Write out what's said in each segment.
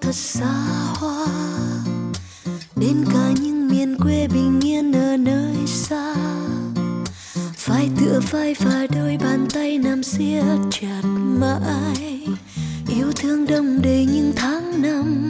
thật xa hoa, đến cả những miền quê bình yên ở nơi xa. Vai tựa vai và đôi bàn tay nằm siết chặt mãi, yêu thương đong đầy những tháng năm.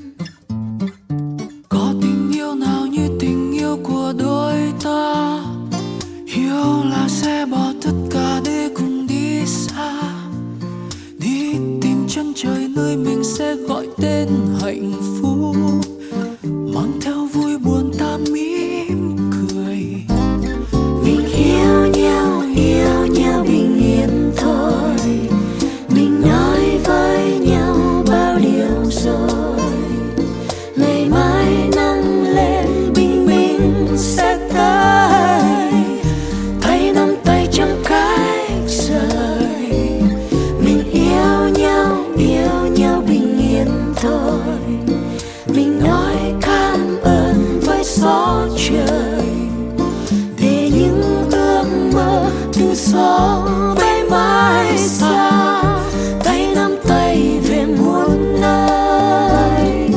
Có tình yêu nào như tình yêu của đôi ta, yêu là sẽ bỏ tất cả để cùng đi xa, đi tìm chân trời nơi mình sẽ gọi tên hạnh phúc, mang theo vui buồn ta mỉm cười. Mình yêu nhau bình yên thôi, mình nói với nhau bao điều rồi. Ngày mai nắng lên bình minh sẽ tới, tay nắm tay chẳng cách rời. Mình yêu nhau bình yên thôi, mình nói cảm ơn với gió trời, để những ước mơ từ gió bay mãi xa, tay nắm tay về muôn nơi.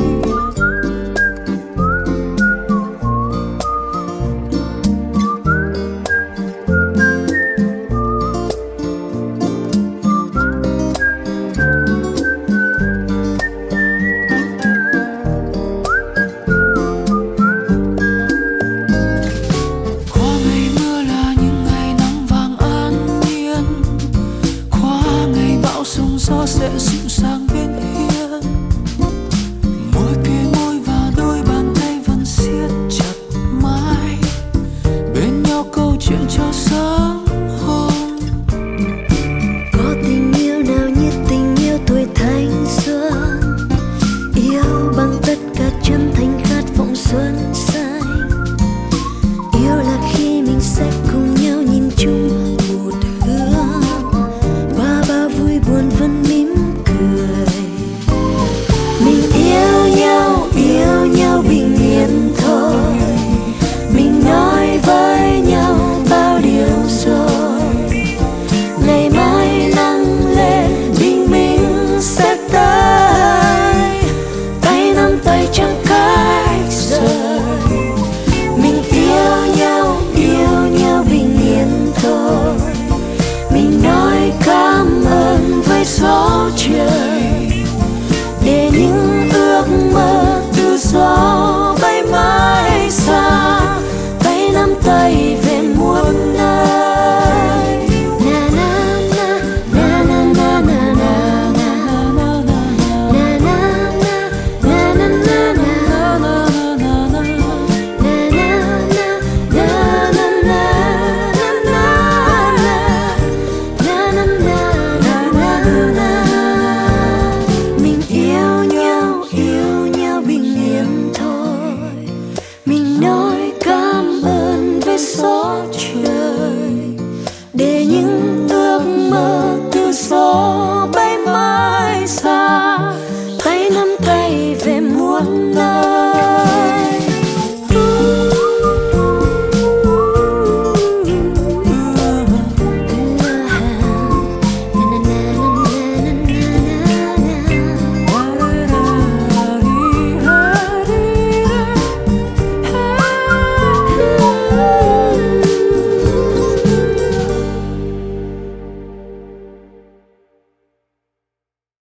Qua ngày mưa là những ngày nắng vàng an nhiên, qua ngày bão sóng gió sẽ dịu dàng bên hiên. Môi kia môi và đôi bàn tay vẫn siết chặt mãi, bên nhau câu chuyện cho sáng